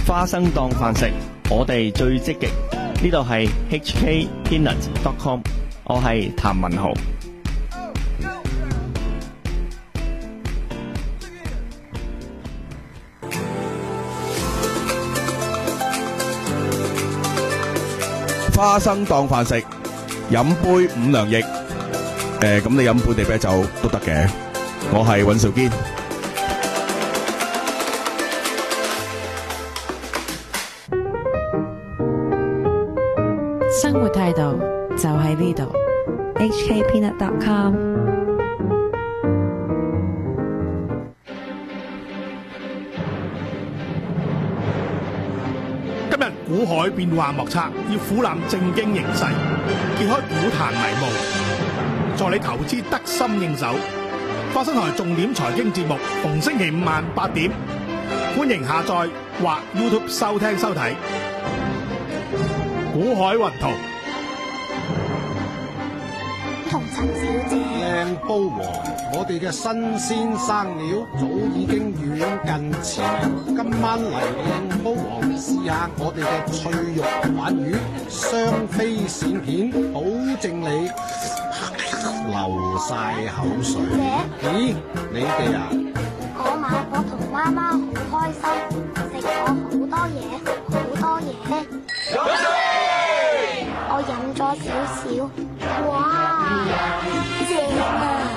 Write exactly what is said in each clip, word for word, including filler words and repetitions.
花生當飯食，我哋最積極。呢度係 H K Peanut dot com， 我係譚文豪。 花生當飯食，飲杯五糧液。誒，咁你飲本地啤酒都得嘅。我係尹兆堅。 生活態度就喺呢度。H K Peanut dot com。 今日股海變幻莫測，要俯瞰正經形勢，揭開股壇迷霧，助你投資得心應手。花生台重點財經節目，逢星期五晚八點，歡迎下載或 YouTube 收聽收睇。股海雲圖， 同陳小姐， 靚煲王，我哋嘅新鮮生料早已經遠近馳名。今晚嚟靚煲王試下我哋嘅脆肉鯇魚，雙飛鱔片，保證你流晒口水。咦，你哋啊？ 嗰晚我同媽媽好開心，食咗好多嘢，好多嘢。我飲咗少少，哇，正啊！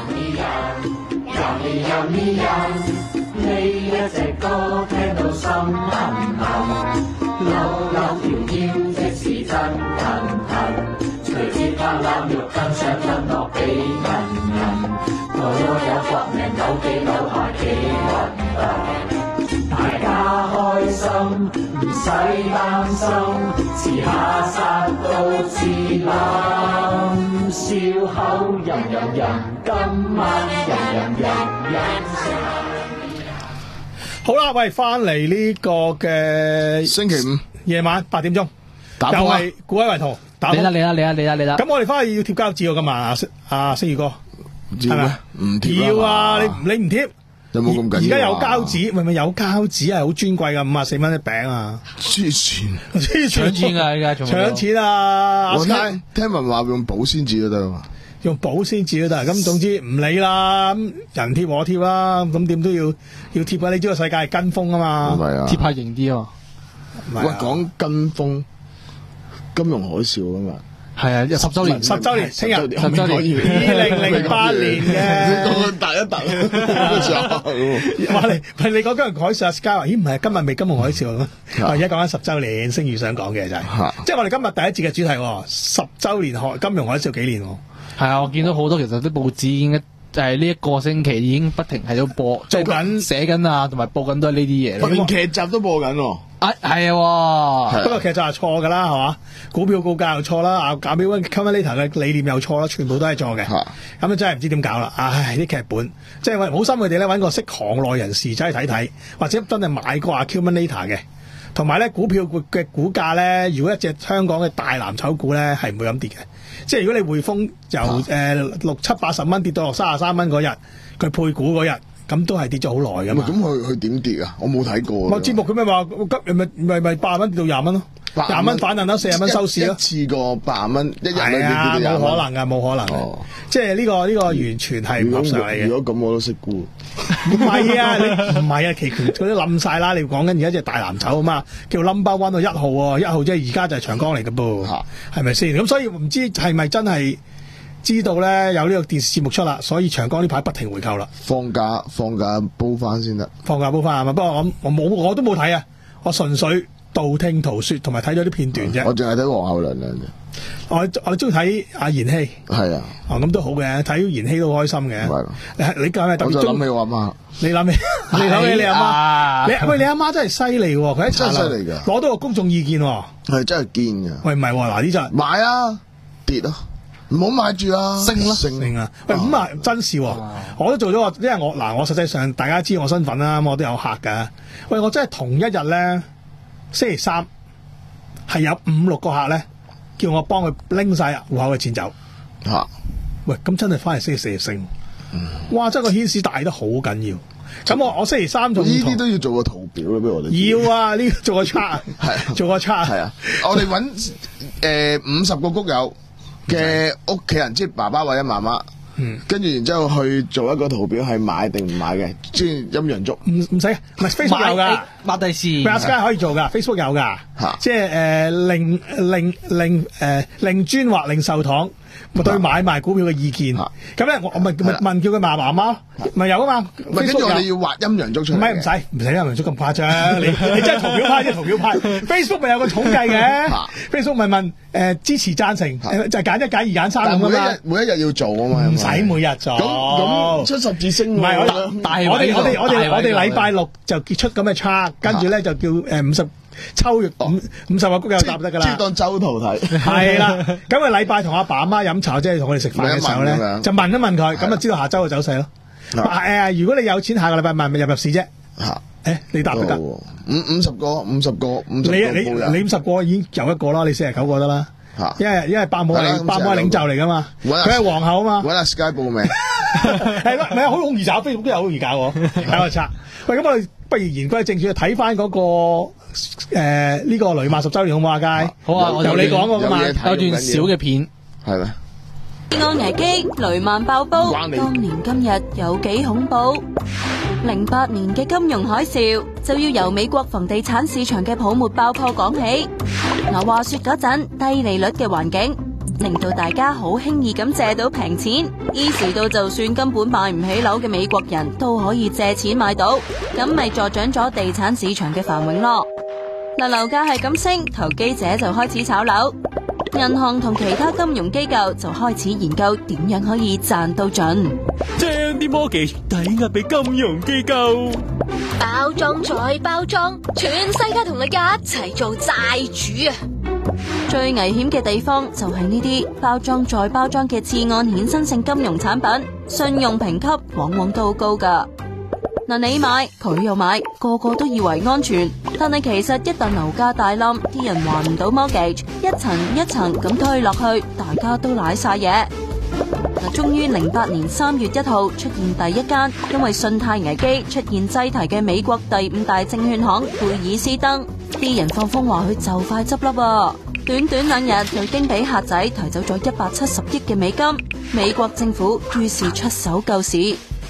呢一隻歌聽到心痕痕，扭扭條腰即是真騰騰，隨節拍攬肉更想分落俾人人，我有搏命扭幾扭下幾運動，大家開心唔使擔心，遲下殺到自冧，笑口吟吟吟，今晚吟吟吟吟。 好啦，喂，翻嚟呢個嘅星期五夜晚八點鐘， 打又係股海圍圖打你啦你啦你啦你啦你啦。 咁我哋翻去要貼膠紙喎，今日阿星阿星宇哥， 要咩？唔貼要啊！你你唔貼？ 有冇咁緊要啊？ 而家有膠紙，咪咪有膠紙係好尊貴噶，五啊四蚊一餅啊！ 黐線， 搶錢噶而家仲搶錢啊！ 我聽聽聞話用保鮮紙都得嘛， 用保鮮紙都得。咁總之唔理啦，人貼我貼啦，咁點都要要貼啊！你知個世界係跟風啊嘛， 係咪啊？ 貼下型啲啊！ 喂，講跟風，金融海嘯啊嘛。 係啊，十周年， 十周年，聽日十周年， 二零零八年嘅， 大一突， 話你係你講金融海嘯，阿 Sky 話：咦，唔係今日未金融海嘯咩？我而家講緊十周年，星宇想講嘅就係，即係我哋今日第一節嘅主題，十周年海金融海嘯紀念。 係啊，我見到好多其實啲報紙已經誒呢一個星期已經不停喺度播做緊寫緊啊，同埋播緊都係呢啲嘢。 連劇集都播緊喎。 啊，係啊， 不過劇集係錯㗎啦，係嘛？股票告價又錯啦，啊，搞咩 Accumulator 嘅理念又錯啦，全部都係錯嘅。咁啊真係唔知點搞啦！唉，啲劇本即係好心佢哋咧揾個識行內人士走去睇睇，或者真係買過 Accumulator 嘅。同埋咧，股票嘅股價咧，如果一隻香港嘅大藍籌股咧，係唔會咁跌嘅。即係如果你匯豐由誒、呃、六七八十蚊跌到落三十三蚊嗰日，佢配股嗰日。咁都係跌咗好耐㗎嘛？ 咁佢佢點跌啊？我冇睇過。 我節目佢咪話急咪咪咪八蚊跌到廿蚊咯，廿蚊反彈啦，四十蚊收市咯。 一次過八蚊，一日裏跌到廿蚊。 冇可能㗎，冇可能。哦、即係呢、呢個呢、呢個完全係唔合常理嘅。 如果咁我都識估。 唔係啊，你唔係啊，期權嗰啲冧晒啦！你講緊而家隻大藍籌啊嘛，叫 number one 到一號喎，一號即係而家就係長江嚟㗎噃，係咪先？咁所以唔知係咪真係？知道咧有呢個電視節目出啦，所以長江呢排不停回購啦。 放假放假煲翻先得， 放假煲翻係嘛？不過我我冇我都冇睇啊，我純粹道聽途說同埋睇咗啲片段啫。 我淨係睇黃厚良嘅啫。 我我中意睇阿妍希。係啊。哦，咁都好嘅，睇妍希都開心嘅。係。你你講係特別中。我就諗起我阿媽。 你諗起？你諗起你阿媽？你喂你阿媽真係犀利喎！佢喺茶樓攞到個公眾意見喎。 係真係堅㗎。 喂唔係喎，嗱呢隻買啊跌啊！唔好買住啊！ 升啦，升啊！喂，咁啊真事喎，我都做咗個，因為我嗱，我實際上大家知我身份啦，我都有客噶。喂，我真係同一日咧，星期三係有五六個客咧，叫我幫佢拎晒戶口嘅錢走。嚇、啊！喂，咁真係翻嚟星期四就升。嗯、哇！真係個牽絲大得好緊要。 咁我我星期三仲呢啲都要做個圖表啦，俾我哋。 要啊，呢個做個 chart， 係做個 chart。 係啊，我哋揾誒五十個谷友嘅屋企人，即係爸爸或者媽媽。嗯，跟住然之後去做一個圖表，係買定唔買嘅，即係陰陽燭。 唔唔使，唔係 Facebook 有噶， 抹地線 ，Facebook 可以做噶 ，Facebook 有噶，即係誒令令令誒令專或令壽堂對買賣股票嘅意見。咁咧我我咪咪問叫佢嫲媽媽，咪有啊嘛。 唔係，跟住我哋要畫陰陽燭出嚟。 唔係唔使唔使陰陽燭咁誇張，你你真係圖表派，即係圖表派。Facebook 咪有個統計嘅 ，Facebook 咪問誒支持贊成，就揀一揀二揀三咁啊嘛。 每一日要做啊嘛。 唔使每日做。 咁咁出十字星。 唔係我哋我哋我哋我哋我哋禮拜六就結出咁嘅 chart，跟住咧就叫誒五十。抽月五五十個谷友答得噶啦， 即係當周圖睇。 係啦，咁啊禮拜同阿爸阿媽飲茶，即係同我哋食飯嘅時候咧，就問一問佢，咁就知道下周嘅走勢咯。誒，如果你有錢，下個禮拜問咪入入市啫。嚇，誒，你答得㗎？ 五五十個，五十個，五十個。 你你你五十個已經有一個啦，你四十九個得啦。嚇，因為因為伯母係伯母係領袖嚟㗎嘛，佢係皇后啊嘛。 揾阿 Sky 報名。 係咯，唔係好容易找，Facebook都有好易搞喎。睇個冊。喂，咁我哋不如言歸正傳，睇翻嗰個。誒，呢個雷曼十周年好唔好啊？佳好啊， 由你講過噶嘛， 有段小嘅片係咩？ 次按危機，雷曼爆煲，當年今日有幾恐怖？零八年嘅金融海嘯就要由美國房地產市場嘅泡沫爆破講起。嗱，話說嗰陣低利率嘅環境，令到大家好輕易咁借到平錢，於是到就算根本買唔起樓嘅美國人都可以借錢買到，咁咪助長咗地產市場嘅繁榮咯。嗱，樓價係咁升，投機者就開始炒樓，銀行同其他金融機構就開始研究點樣可以賺到盡， 將啲 mortgage 抵押俾金融機構， 包裝再包裝，全世界同你一齊做債主啊！ 最危險嘅地方就係呢啲包裝再包裝嘅次按衍生性金融產品，信用評級往往都好高噶。嗱，你買佢又買，個個都以為安全，但係其實一旦樓價大冧，啲人還唔到 mortgage， 一層一層咁推落去，大家都瀨晒嘢。嗱，終於零八年三月一號出現第一間因為信貸危機出現擠提嘅美國第五大證券行貝爾斯登，啲人放風話佢就快執笠喎。短短兩日就已經俾客仔提走咗一百七十億嘅美金，美國政府於是出手救市。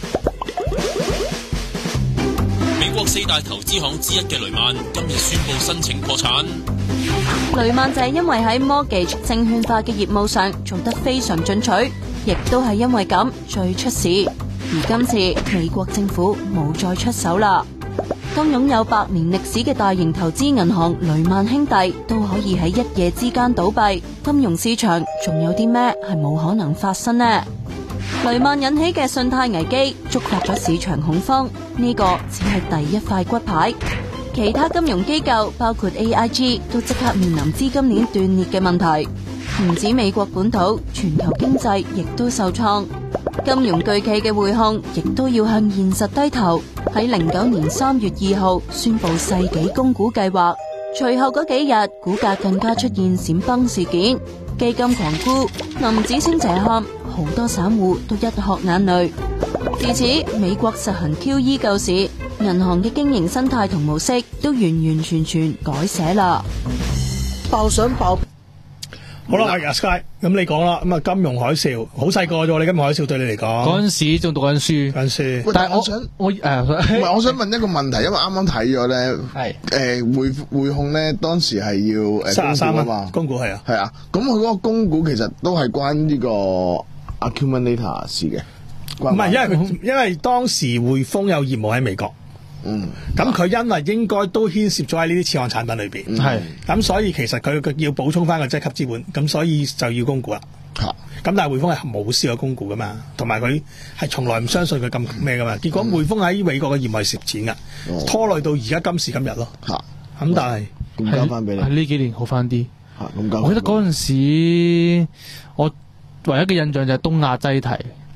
美國四大投資行之一嘅雷曼今日宣布申請破產。 雷曼就係因為喺 mortgage 證券化嘅業務上做得非常進取，亦都係因為咁最出事。而今次美國政府冇再出手啦。當擁有百年歷史嘅大型投資銀行雷曼兄弟都可以喺一夜之間倒閉，金融市場仲有啲咩係冇可能發生呢？雷曼引起嘅信貸危機觸發咗市場恐慌，呢個只係第一塊骨牌。其他金融機構包括 A I G 都即刻面臨資金鏈斷裂嘅問題。唔止美國本土，全球經濟亦都受創。金融巨企嘅匯控亦都要向現實低頭，喺零九年三月二號宣布世紀供股計劃。隨後嗰幾日，股價更加出現閃崩事件，基金狂沽，銀紙升斜喊，好多散戶都一殼眼淚。自此，美國實行 Q E 救市，銀行嘅經營生態同模式都完完全全改寫啦。 爆想爆。 好啦，阿 Sky，咁你講啦，咁啊金融海嘯，好細個啫，你金融海嘯對你嚟講， 嗰陣時仲讀緊書， 緊書。 但係我想我誒，唔係我想問一個問題，因為啱啱睇咗咧，係誒匯匯控咧，當時係要誒三十三啊嘛， 供股係啊， 係啊，咁佢嗰個供股其實都係關呢個 accumulator 事嘅， 唔係，因為佢因為當時匯豐有業務喺美國。嗯，咁佢因為應該都牽涉咗喺呢啲次按產品裏邊，係、嗯，咁所以其實佢佢要補充翻個積級資本，咁所以就要供股啦。嚇、啊，咁但係匯豐係冇試過供股噶嘛，同埋佢係從來唔相信佢咁咩噶嘛，結果匯豐喺美國嘅業務係蝕錢噶、嗯，拖累到而家今時今日咯。嚇、啊，咁但係咁交翻俾你， 呢幾年好翻啲。 嚇、啊，咁交。 我記得嗰陣時，我唯一嘅印象就係東亞擠提。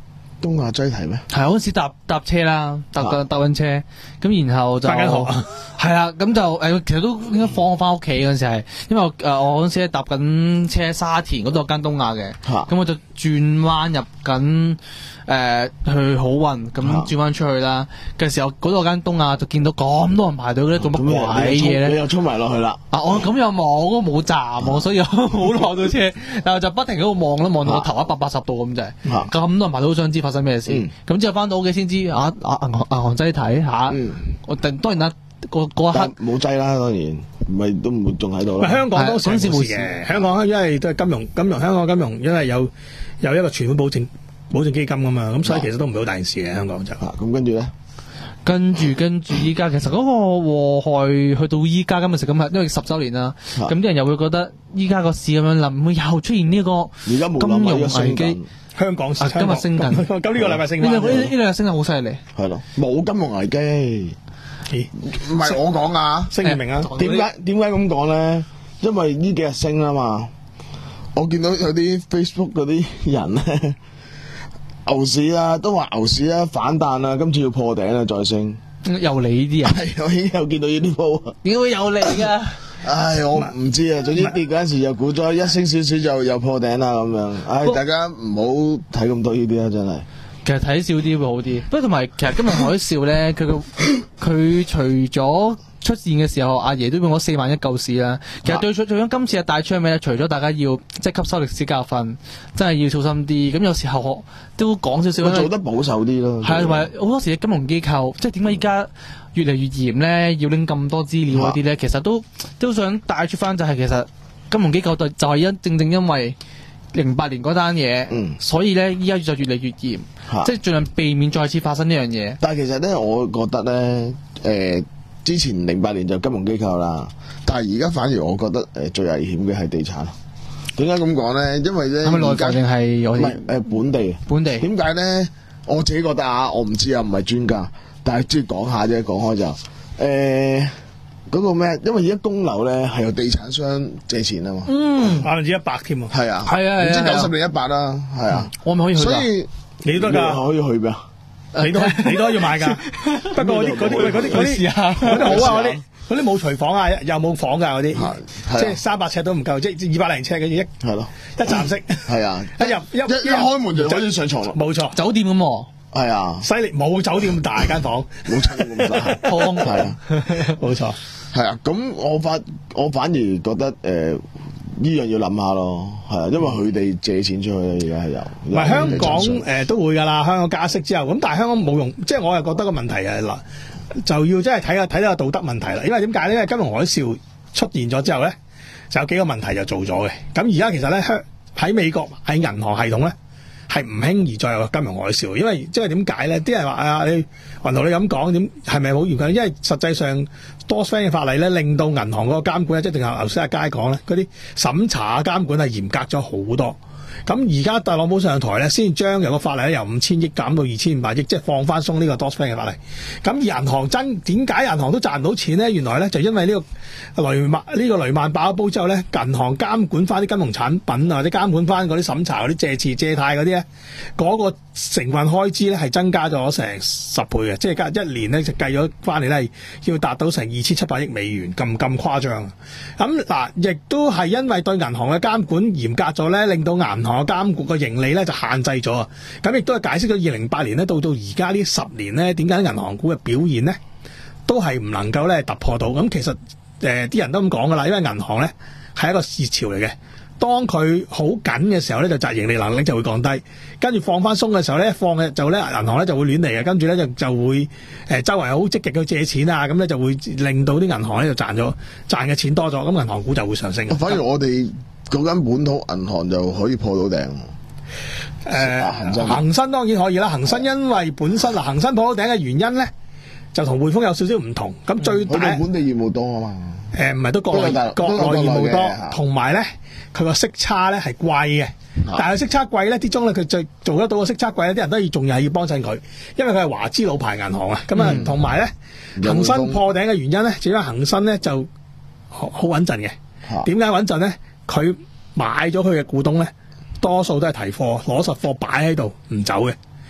東亞擠提咩？ 係嗰陣時搭搭車啦，搭搭搭緊車，咁然後就返緊學係啦，咁就誒其實都應該放我翻屋企嗰陣時係，因為誒我嗰陣時咧搭緊車沙田嗰度有間東亞嘅，咁我就轉彎入緊誒去好運，咁轉彎出去啦嘅時候，嗰度有間東亞就見到咁多人排隊咧，做乜鬼嘢咧？ 你又衝埋落去啦！ 啊，我咁又望，我冇站喎，所以我冇落到車，然後就不停喺度望啦，望到我頭一百八十度咁就係，咁多人排隊好想知發生咩事，咁之後翻到屋企先知啊啊銀行銀行擠睇下，我當當然啦，嗰嗰一刻冇擠啦，當然唔係都唔會仲喺度啦。 香港當時冇事嘅，香港因為都係金融金融香港金融，因為有有一個存款保證保證基金㗎嘛，咁所以其實都唔係好大件事嘅香港就。 咁跟住咧。 跟住跟住依家，其實嗰個禍害去到依家今日食咁啊，因為十週年啦，咁啲人又會覺得依家個市咁樣諗，會又出現呢個金融危機。 香港市今日升緊， 咁呢個禮拜升緊， 呢兩呢兩日升得好犀利。 係咯，冇金融危機，唔係我講啊， 升唔明啊？ 點解點解咁講咧？因為呢幾日升啦嘛，我見到有啲 Facebook 嗰啲人咧。牛市啊，都話牛市啊，反彈啊，今次要破頂啊，再升。 又你呢啲啊？ 係，我已經有見到呢啲鋪。 點會有你噶？ 唉，我唔知啊。總之跌嗰陣時又估咗，一升少少就又破頂啦咁樣。唉，大家唔好睇咁多呢啲啊，真係。 其實睇少啲會好啲。不過同埋，其實今日海嘯咧，佢個佢除咗出現嘅時候，阿爺都用咗四萬一救市啦。其實對最最終今次嘅帶出係咩咧？除咗大家要即係吸收歷史教訓，真係要小心啲。咁有時候都講少少， 做得保守啲咯。 係，同埋好多時嘅金融機構，即係點解依家越嚟越嚴咧？要拎咁多資料嗰啲咧，其實都都想帶出翻，就係其實金融機構就就係因正正因為零八年嗰單嘢， 嗯、所以咧依家就越嚟越嚴，即係盡量避免再次發生呢樣嘢。 但係其實咧，我覺得咧，誒、呃。之前零八年就金融機構啦，但係而家反而我覺得誒、呃、最危險嘅係地產。點解咁講咧？因為咧， 係咪內地定係唔係誒本地？ 本地點解咧？我自己覺得啊，我唔知啊，唔係專家，但係即係講下啫。講開就誒嗰、呃嗰個咩？因為而家供樓咧係由地產商借錢啊嘛。 嗯，百分之一百添啊。 係啊， 係啊， 唔知九十定一百啦。係啊， 我咪可以去。 所以你都得㗎， 可以去咩？ 你都你都可以買㗎。不過嗰啲嗰啲嗰啲嗰啲嗰啲好啊嗰啲。嗰啲冇廚房啊，又冇房㗎嗰啲，即係三百尺都唔夠，即係二百零尺嘅一係咯， 一站式係啊， 一入一一一開門就可以上床咯， 冇錯， 酒店咁喎， 係啊， 犀利，冇酒店咁大間房， 冇酒店咁大， 劏係啊， 冇錯， 係啊，咁我反我反而覺得誒呢樣要諗下咯，係啊，因為佢哋借錢出去而家係有， 唔係香港誒都會㗎啦，香港加息之後，咁但係香港冇用，即係我又覺得個問題係嗱。就要真係睇下睇下道德問題啦，因為點解呢？因為金融海嘯出現咗之後咧，就有幾個問題就做咗嘅。咁而家其實咧，香喺美國喺銀行系統咧係唔輕易再有金融海嘯，因為即係點解咧？啲人話啊，你雲圖你咁講點係咪好嚴格？因為實際上多方嘅法例咧，令到銀行嗰個監管咧，即係定係頭先阿佳講咧，嗰啲審查監管係嚴格咗好多。咁而家特朗普上台咧，先將有個法例咧由五千億減到二千五百億，即係放翻鬆呢個 Dodd-Frank 嘅法例。咁而銀行真點解銀行都賺唔到錢咧？原來咧就因為呢個雷曼呢、呢個雷曼爆咗煲之後咧，銀行監管翻啲金融產品啊，或者監管翻嗰啲審查嗰啲借詞借貸嗰啲咧，嗰、嗰個成分開支咧係增加咗成十倍嘅，即係加一年咧就計咗翻嚟咧要達到成二千七百億美元咁咁誇張。咁嗱，亦都係因為對銀行嘅監管嚴格咗咧，令到銀行嘅監管個盈利咧就限制咗啊！咁亦都係解釋咗二零零八年咧到到而家呢十年咧，點解銀行股嘅表現咧都係唔能夠咧突破到？咁其實誒啲、呃、人都咁講噶啦，因為銀行咧係一個熱潮嚟嘅，當佢好緊嘅時候咧就賺盈利能力就會降低，跟住放翻鬆嘅時候咧放嘅就咧銀行咧就會亂嚟嘅，跟住咧就就會誒、呃、周圍好積極去借錢啊，咁咧就會令到啲銀行咧就賺咗賺嘅錢多咗，咁銀行股就會上升。 反而我哋嗰間本土銀行就可以破到頂。 誒、呃，恒生當然可以啦。恒生因為本身嗱，恒生破到頂嘅原因咧，就同匯豐有少少唔同。咁最大本地業務多啊嘛。誒、 呃，唔係都國內國內業務多，同埋咧佢個息差咧係貴嘅。但係息差貴咧，啲中咧佢最做得到個息差貴咧，啲人都要仲係要幫襯佢，因為佢係華資老牌銀行啊。咁啊，同埋咧恒生破頂嘅原因咧，就因為恒生咧就好好穩陣嘅。點解穩陣咧？佢、啊、買咗佢嘅股東咧，多數都係提貨，攞實貨擺喺度唔走嘅。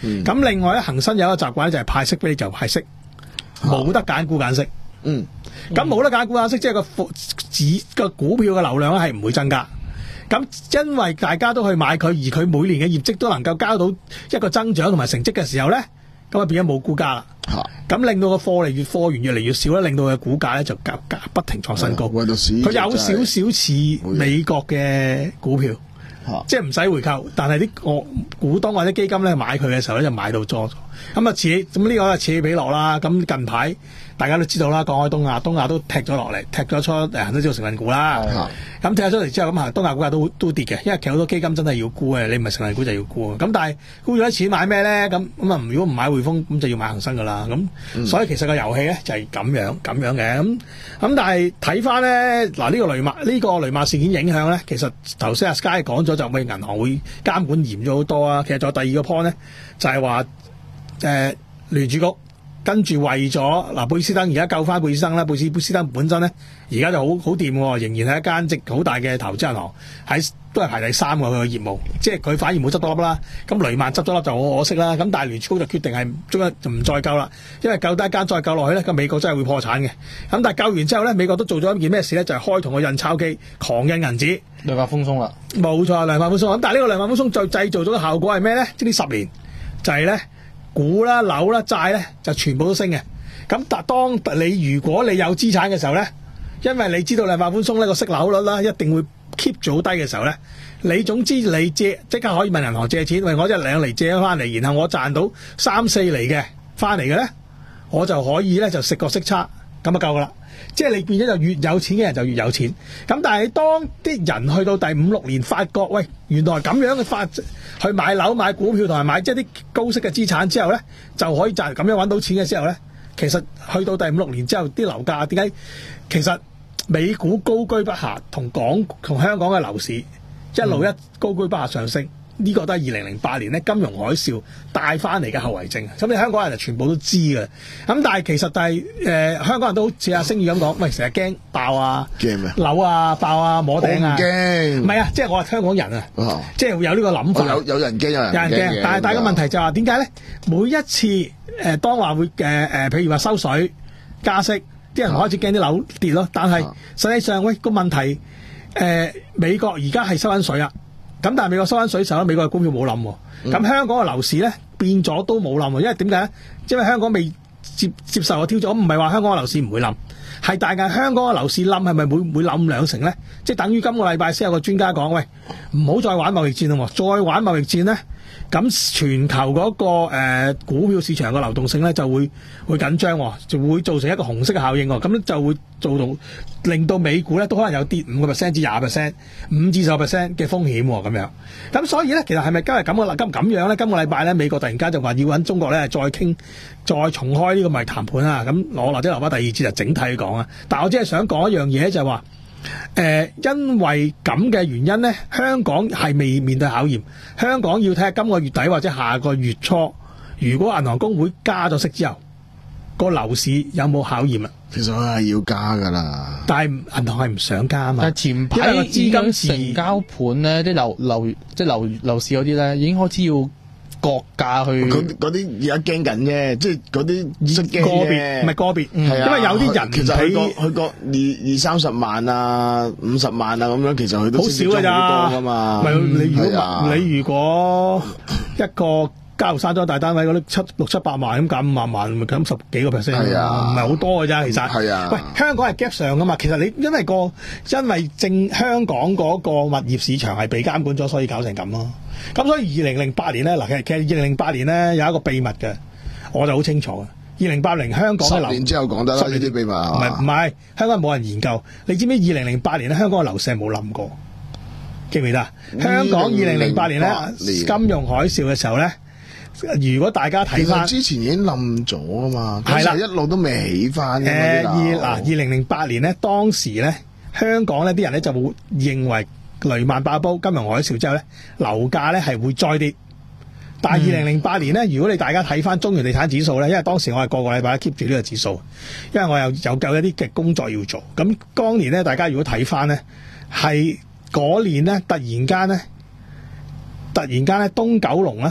咁、嗯、另外咧，恒生有一個習慣咧，就係派息俾你就派息，冇、啊、得揀股揀息。 嗯， 咁冇得揀股揀息，即係個指個股票嘅流量咧係唔會增加。咁因為大家都去買佢，而佢每年嘅業績都能夠交到一個增長同埋成績嘅時候咧，咁啊變咗冇股價啦。咁、啊、令到個貨嚟越貨源越嚟越少咧，令到佢嘅股價咧就夾夾不停創新高。佢、啊、有少少似美國嘅股票。啊、即係唔使回購，但係啲個股東或者基金咧買佢嘅時候咧就買到咗，咁啊此咁呢個係此起彼落啦。咁近排大家都知道啦，講開東亞，東亞都踢咗落嚟，踢咗出誒恒生指數成分股啦。咁、啊、踢咗出嚟之後，咁啊東亞股價都都跌嘅，因為其實好多基金真係要沽嘅，你唔係成分股就要沽。咁但係沽咗啲錢買咩咧？咁咁啊如果唔買匯豐，咁就要買恒生噶啦。咁、嗯、所以其實個遊戲咧就係咁樣咁樣嘅。咁咁但係睇翻咧嗱呢、呢個雷曼呢、呢個雷曼事件影響咧，其實頭先阿 Sky 講咗就為銀行會監管嚴咗好多啊。其實仲有第二個 point 咧，就係話誒聯儲局。跟住為咗嗱貝斯登而家救翻貝斯登啦，貝斯貝斯登本身咧而家就好好掂喎，仍然係一間值好大嘅投資銀行，喺都係排第三個佢嘅業務，即係佢反而冇執多粒啦。咁雷曼執咗粒就好可惜啦。咁但係聯儲局就決定係中一就唔再救啦，因為救得一間再救落去咧，咁美國真係會破產嘅。咁但係救完之後咧，美國都做咗一件咩事咧？就係、是、開同個印鈔機狂印銀紙， 量化寬鬆啦。冇錯，量化寬鬆。咁但係呢個量化寬鬆就製造咗個效果係咩咧？即係呢十年就係咧。股啦、樓啦、債咧就全部都升嘅。咁但當你如果你有資產嘅時候咧，因為你知道量化寬鬆呢個息率啦一定會 keep 住好低嘅時候咧，你總之你借即刻可以問銀行借錢，喂我一兩厘借咗翻嚟，然後我賺到三四厘嘅翻嚟嘅咧，我就可以咧就食個息差，咁就夠噶啦。即係你變咗就越有錢嘅人就越有錢。咁但係當啲人去到第五六年發覺，喂原來咁樣嘅發去買樓買股票同埋買即係啲高息嘅資產之後咧，就可以賺咁樣揾到錢嘅時候咧，其實去到第五六年之後啲樓價點解其實美股高居不下，同港同香港嘅樓市一路一高居不下上升。呢、這個都係二零零八年咧金融海嘯帶翻嚟嘅後遺症，咁你香港人就全部都知嘅。咁但係其實但係誒香港人都好似阿星宇咁講，喂成日驚爆啊，驚咩樓啊爆啊摸頂啊， 驚唔係啊，即係我話香港人啊，哦、即係有呢個諗法。 有有人驚有人驚， 但係大家問題就係話點解咧？每一次誒、呃、當話會誒誒、呃，譬如話收水加息，啲人開始驚啲樓跌咯。但係實際上喂個問題誒、呃，美國而家係收緊水啊。咁但係美國收緊水時候咧，美國嘅股票冇冧喎。咁、嗯、香港嘅樓市咧變咗都冇冧喎，因為點解咧？因為香港未接接受個挑戰，唔係話香港嘅樓市唔會冧，係大概香港嘅樓市冧係咪會會冧兩成咧？即係等於今個禮拜先有個專家講，喂，唔好再玩貿易戰啦，再玩貿易戰咧，咁全球嗰、那個、呃、股票市場嘅流動性咧就會會緊張，就會造成一個紅色嘅效應，咁就會做到令到美股咧都可能有跌五個 percent 至廿 percent、五至十 percent 嘅風險咁樣。咁所以咧，其實係咪今日咁嘅今咁樣咧？今個禮拜咧，美國突然間就話要揾中國咧再傾、再重開呢個貿易談判啊。咁我或者留翻第二節就整體講啊。但係我只係想講一樣嘢，就係話誒，因為咁嘅原因咧，香港係未面對考驗。香港要睇下今個月底或者下個月初，如果銀行公會加咗息之後，個樓市有冇考驗啊？ 其實佢係要加噶啦， 但係銀行係唔想加啊嘛。 但係前排個資金成交盤咧，啲樓樓即係樓樓市嗰啲咧，已經開始要割價去。 嗰啲而家驚緊啫，即係嗰啲識驚個別，唔係個別， 嗯啊、 因為有啲人其實佢個佢個二二三十萬啊、五十萬啊咁樣，其實佢都好少㗎咋噶嘛。 唔係你如果、啊、你如果一個。交山莊大單位嗰啲七六七百萬咁減五萬萬，咪減十幾個 percent，唔係好多嘅啫。其實，係啊，喂，香港係 gap 上噶嘛。其實你因為個因為正香港嗰個物業市場係被監管咗，所以搞成咁咯。咁所以二零零八年咧，嗱，其實其實二零零八年咧有一個秘密嘅，我就好清楚嘅。二零八零香港嘅樓十年之後講得啦，呢啲秘密唔係唔係香港冇人研究。你知唔知二零零八年咧香港嘅樓市係冇冧過？記唔記得？香港二零零八年咧金融海嘯嘅時候咧。如果大家睇翻， 其實之前已經冧咗啊嘛，係啦，一路都未起翻嘅。 誒，二嗱二零零八年咧，當時咧香港咧啲人咧就會認為雷曼爆煲、金融海嘯之後咧，樓價咧係會再跌。但係二零零八年咧，如果你大家睇翻中原地產指數咧，因為當時我係個個禮拜 keep 住呢個指數，因為我有有夠一啲嘅工作要做。咁當年咧，大家如果睇翻咧，係嗰年咧突然間咧，突然間咧東九龍咧。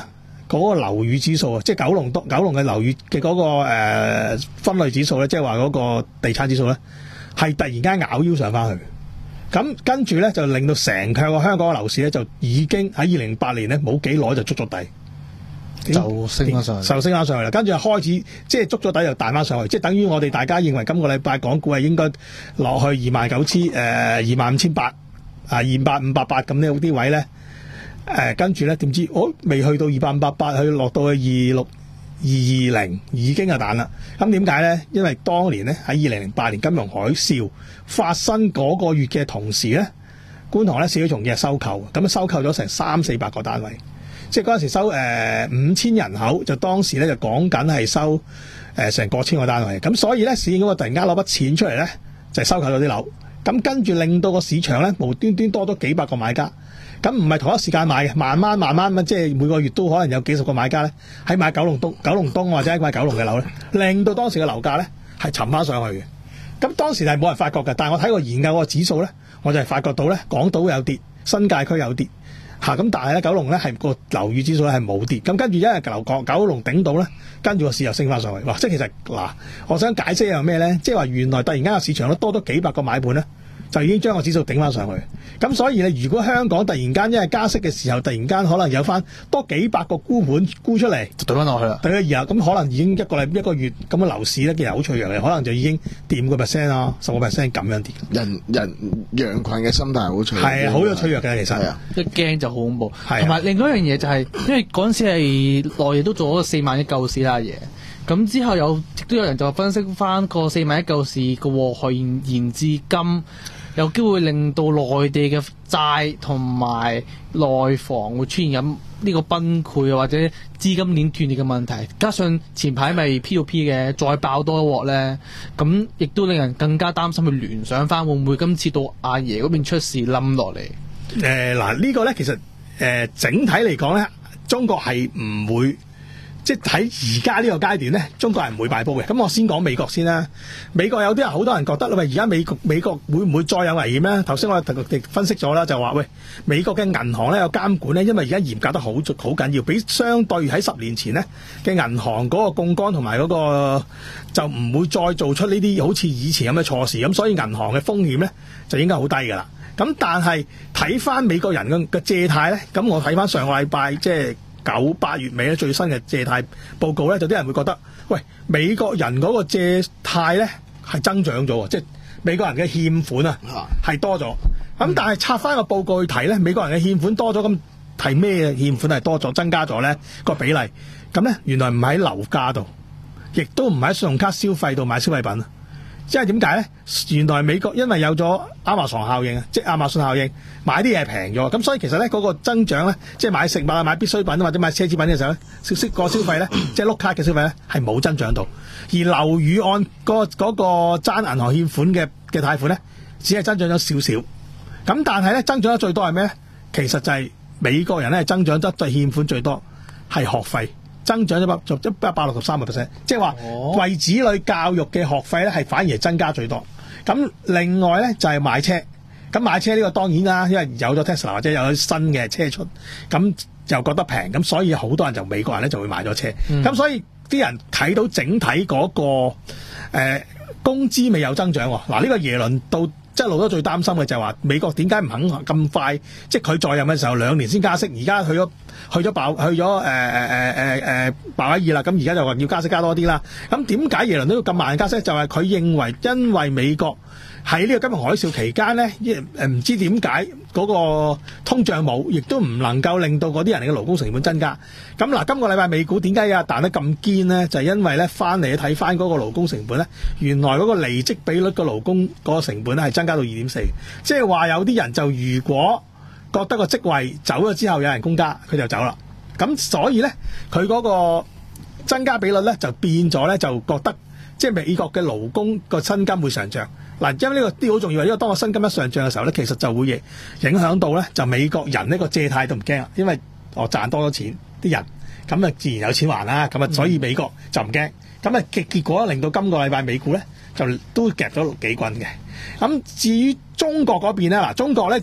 嗰個樓宇指數啊，即係九龍東九龍嘅樓宇嘅嗰個誒分類指數咧，即係話嗰個地產指數咧，係突然間咬腰上翻去。咁跟住咧就令到成個香港嘅樓市咧就已經喺二零零八年咧冇幾耐就捉咗底。 就升翻上去， 就升翻上去啦。跟住開始即係捉咗底，又彈翻上去，即係等於我哋大家認為今個禮拜港股係應該落去二萬九千誒二萬五千八啊，二百五百八咁呢啲位咧誒，跟住咧點知哦未去到二百五百八，去落到去二六二二零已經係彈啦。咁點解咧？因為當年咧喺二零零八年金融海嘯發生嗰個月嘅同時咧，觀塘咧市區重建係收購，咁收購咗成三四百個單位。即係嗰陣時收誒五千人口，就當時咧就講緊係收誒成過千個單位，咁所以咧市建局突然間攞筆錢出嚟咧，就係收購咗啲樓，咁跟住令到個市場咧無端端多咗幾百個買家，咁唔係同一時間買嘅，慢慢慢慢咁即係每個月都可能有幾十個買家咧喺買九龍東、九龍東或者喺買九龍嘅樓咧，令到當時嘅樓價咧係沉翻上去嘅。咁當時係冇人發覺嘅，但係我睇過研究個指數咧，我就係發覺到咧港島有跌，新界區有跌。嚇咁，但係咧九龍咧係個樓宇指數咧係冇跌，咁跟住因為樓角九龍頂到咧，跟住個市又升翻上去。哇！即係其實嗱，我想解釋一樣咩咧？即係話原來突然間個市場都多咗幾百個買盤咧，就已經將個指數頂翻上去。咁所以咧，如果香港突然間因為加息嘅時候，突然間可能有翻多幾百個沽盤沽出嚟， 就懟翻落去啦。 懟咗然後咁可能已經一個禮一個月咁嘅樓市咧，其實好脆弱嘅，可能就已經跌五個 percent 啊，十個 percent 咁樣跌。 人人羊群嘅心態好脆弱， 係啊，好有脆弱嘅其實。 係啊， 一驚就好恐怖。同埋另外一樣嘢就係、是，因為嗰陣時係內地都做咗四萬億救市啦嘢，咁之後有亦都有人就分析翻個四萬億救市個禍害現現至今。有機會令到內地嘅債同埋內房會出現咁呢個崩潰或者資金鏈斷裂嘅問題，加上前排咪 P to P 嘅再爆多一鑊咧，咁亦都令人更加擔心去聯想翻會唔會今次到阿爺嗰邊出事冧落嚟？ 誒嗱、呃這個、呢個咧其實誒、呃、整體嚟講咧，中國係唔會。即係喺而家呢個階段咧，中國係唔會擺煲嘅。咁我先講美國先啦。美國有啲人好多人覺得喂，而家美國美國會唔會再有危險咧？頭先我哋分析咗啦，就話喂，美國嘅銀行咧有監管咧，因為而家嚴格得好好緊要，比相對喺十年前咧嘅銀行嗰個槓桿同埋嗰個就唔會再做出呢啲好似以前咁嘅錯事。咁所以銀行嘅風險咧就應該好低㗎啦。咁但係睇翻美國人嘅嘅借貸咧，咁我睇翻上個禮拜即係。九八月尾咧最新嘅借貸報告咧，就啲人會覺得，喂，美國人嗰個借貸咧係增長咗，即係美國人嘅欠款啊係多咗。咁、嗯、但係拆翻個報告去睇咧，美國人嘅欠款多咗，咁提咩欠款係多咗增加咗咧個比例？咁咧原來唔喺樓價度，亦都唔喺信用卡消費度買消費品。即係點解咧？原來美國因為有咗亞馬遜效應啊，即係亞馬遜效應，買啲嘢平咗，咁所以其實咧嗰個增長咧，即係買食物啊、買必需品或者買奢侈品嘅時候咧，消息個消費咧，即係碌卡嘅消費咧，係冇增長到。而樓宇按嗰嗰個爭銀行欠款嘅嘅貸款咧，只係增長咗少少。咁但係咧，增長得最多係咩咧？其實就係美國人咧增長得最欠款最多係學費。增長一百就一百六十三個 percent， 即係話為子女教育嘅學費咧係反而係增加最多。咁另外咧就係買車，咁買車呢個當然啦，因為有咗 Tesla 或者有咗新嘅車出，咁又覺得平，咁所以好多人就美國人咧就會買咗車。咁、嗯、所以啲人睇到整體嗰、那個誒、呃、工資未有增長。嗱、這、呢個耶倫到即係老咗最擔心嘅就係話美國點解唔肯咁快，即係佢在任嘅時候兩年先加息，而家去咗。去咗爆，去咗誒誒誒誒誒鮑威爾啦，咁而家就話要加息加多啲啦。咁點解耶倫都要咁慢加息？就係、是、佢認為因為美國喺呢個金融海嘯期間咧，誒唔知點解嗰個通脹冇，亦都唔能夠令到嗰啲人嘅勞工成本增加。咁嗱，今個禮拜美股點解啊彈得咁堅咧？就係、是、因為咧翻嚟睇翻嗰個勞工成本咧，原來嗰個離職比率嘅勞工嗰個成本咧係增加到二點四，即係話有啲人就如果覺得個職位走咗之後有人工加，佢就走啦。咁所以咧，佢嗰個增加比率咧就變咗咧，就覺得即係美國嘅勞工個薪金會上漲。嗱，因為呢個啲好重要，因為當個薪金一上漲嘅時候咧，其實就會影影響到咧，就美國人呢個借貸都唔驚啦，因為我賺多咗錢啲人，咁啊自然有錢還啦。咁啊，所以美國就唔驚。咁啊結結果令到今個禮拜美股咧就都夾咗幾棍嘅。咁至於中國嗰邊咧，嗱中國咧就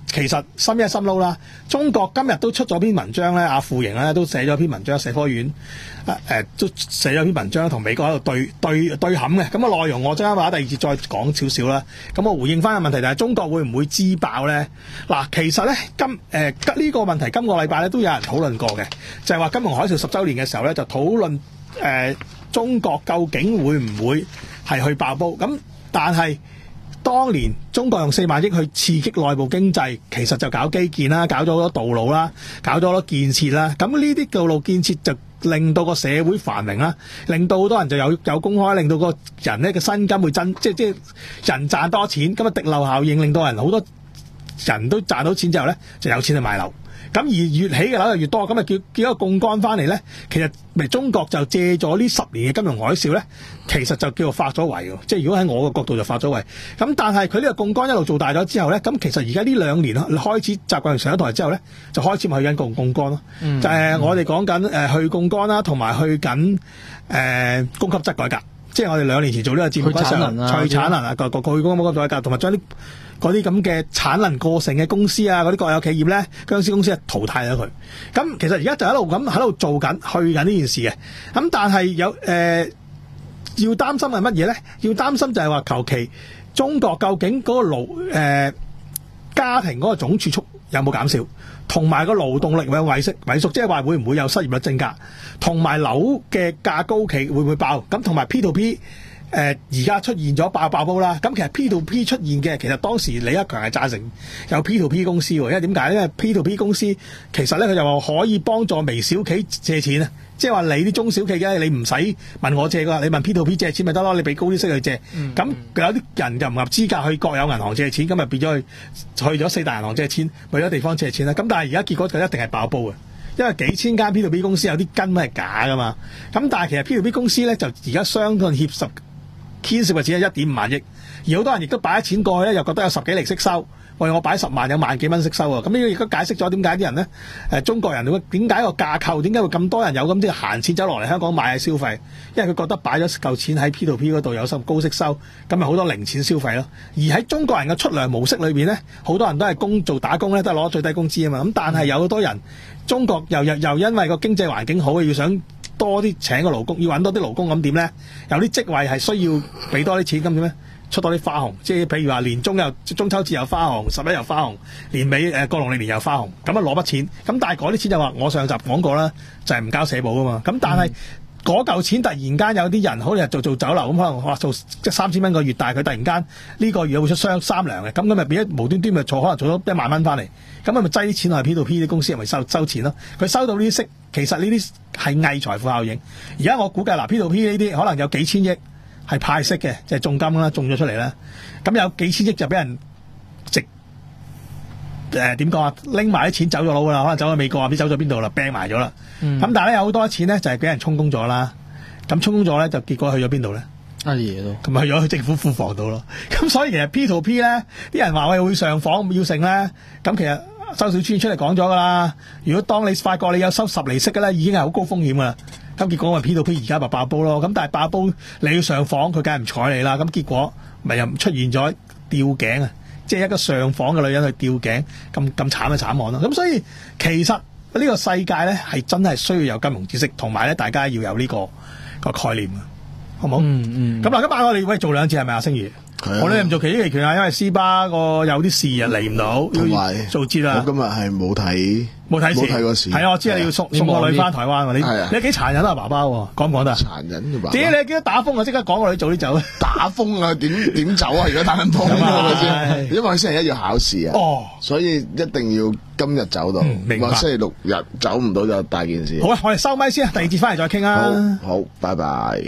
其實深一深撈啦。中國今日都出咗篇文章咧，阿傅瑩咧都寫咗篇文章，社科院誒、呃、都寫咗篇文章，同美國喺度對對對冚嘅。咁嘅內容我陣間話第二節再講少少啦。咁我回應翻個問題就係中國會唔會支爆咧？嗱，其實咧今誒呢、呃這個問題今個禮拜咧都有人討論過嘅，就係、是、話金融海嘯十週年嘅時候咧就討論誒、呃、中國究竟會唔會係去爆煲？咁但係當年中國用四萬億去刺激內部經濟，其實就搞基建啦，搞咗好多道路啦，搞咗好多建設啦。咁呢啲道路建設就令到個社會繁榮啦，令到好多人就有有工開，令到個人咧嘅薪金會增，即係即係人賺多錢，咁啊滴漏效應令到人好多人都賺到錢之後咧就有錢去買樓。咁而越起嘅樓就越多，咁啊叫叫一個槓桿翻嚟咧，其實咪中國就借咗呢十年嘅金融海嘯咧，其實就叫做發咗圍喎。即係如果喺我嘅角度就發咗圍。咁但係佢呢個槓桿一路做大咗之後咧，咁其實而家呢兩年開始習慣上上一台之後咧，就開始咪去緊槓槓桿咯。嗯、就係我哋講緊誒去槓桿啦，同埋去緊誒、呃、供給側改革。即係我哋兩年前做呢個節目嗰時候，去產能啊，個個去供給側改革，同埋將啲嗰啲咁嘅產能過剩嘅公司啊，嗰啲國有企業咧，僵屍公司啊淘汰咗佢。咁其實而家就一路咁喺度做緊，去緊呢件事嘅。咁但係有誒、呃、要擔心係乜嘢咧？要擔心就係話求其中國究竟嗰個勞誒、呃、家庭嗰個總儲蓄有冇減少，同埋個勞動力會有萎縮萎縮，即係話會唔會有失業率增加，同埋樓嘅價高企會唔會爆？咁同埋 P to P。誒而家出現咗爆爆煲啦，咁其實 P to P 出現嘅，其實當時李克強係贊成有 P to P 公司喎，因為點解咧？因為 P to P 公司其實咧佢就話可以幫助微小企借錢啊，即係話你啲中小企嘅你唔使問我借㗎，你問 P to P 借錢咪得咯，你俾高啲息去借。咁、嗯、有啲人就唔合資格去國有銀行借錢，咁咪變咗去去咗四大銀行借錢，去咗地方借錢啦。咁但係而家結果就一定係爆煲嘅，因為幾千間 P to P 公司有啲根本係假㗎嘛。咁但係其實 P to P 公司咧就而家相對協十。牽涉嘅錢係一點五萬億，而好多人亦都擺咗錢過去咧，又覺得有十幾厘息收。喂，我擺十萬有萬幾蚊息收啊！咁呢個亦都解釋咗點解啲人咧，誒中國人會點解個架構點解會咁多人有咁啲閒錢走落嚟香港買消費？因為佢覺得擺咗嚿錢喺 P to P 嗰度有收高息收，咁咪好多零錢消費咯。而喺中國人嘅出糧模式裏邊咧，好多人都係工做打工咧，都係攞最低工資啊嘛。咁但係有好多人，中國又又又因為個經濟環境好，要想多啲請個勞工，要揾多啲勞工，咁點咧？有啲職位係需要俾多啲錢，咁點咧？出多啲花紅，即係譬如話年中又中秋節又花紅，十一又花紅，年尾誒過農曆年又花紅，咁啊攞筆錢。咁但係嗰啲錢就話我上集講過啦，就係、是、唔交社保噶嘛。咁但係嗰嚿錢突然間有啲人好似做做酒樓咁，可能話做即係三千蚊個月，但係佢突然間呢個月會出雙三糧嘅，咁咁咪變咗無端端咪做可能做咗一萬蚊翻嚟，咁咪咪擠啲錢落去 P to P 啲公司，咪收收錢咯。佢收到呢啲息，其實呢啲係偽財富效應。而家我估計嗱 P to P 呢啲可能有幾千億。係派息嘅，即係重金啦，中咗出嚟啦。咁有幾千億就俾人直誒點講啊？拎埋啲錢走咗佬噶啦，可能走咗美國啊，唔知走咗邊度啦，掟埋咗啦。咁、嗯、但係咧有好多錢咧就係俾人充公咗啦。咁充公咗咧就結果去咗邊度咧？阿爺咯，咁咪去咗去政府庫房度咯。咁所以其實 P to P 咧，啲人話喂會上訪要成咧，咁其實周小川出嚟講咗噶啦。如果當你發覺你有收十厘息嘅咧，已經係好高風險噶啦。咁結果咪 P to P 而家咪爆煲咯，咁但係爆煲你要上訪，佢梗係唔睬你啦。咁結果咪又出現咗吊頸啊，即係一個上訪嘅女人去吊頸，咁咁慘嘅慘案咯。咁所以其實呢個世界咧係真係需要有金融知識，同埋咧大家要有呢、這個個概念啊，好唔好？嗯嗯。咁嗱，今晚我哋喂做兩次係咪啊？星爺，我哋唔做期期權啊，因為斯巴個有啲事啊嚟唔到，要做節啊。 我今日係冇睇。 冇睇冇睇過事， 係啊！我知你要送送個女翻台灣喎，你你幾殘忍啊，爸爸喎，講唔講得？ 殘忍嘅爸爸。 點你見到打風啊？即刻講個女早啲走。 打風啊？點點走啊？如果打緊風係咪先？因為星期一要考試啊，哦，所以一定要今日走到。明白。星期六日走唔到就大件事。 好啊，我哋收咪先啊，第二節翻嚟再傾啊。 好，好，拜拜。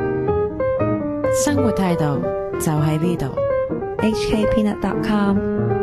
生活態度就喺呢度。H K Peanut dot com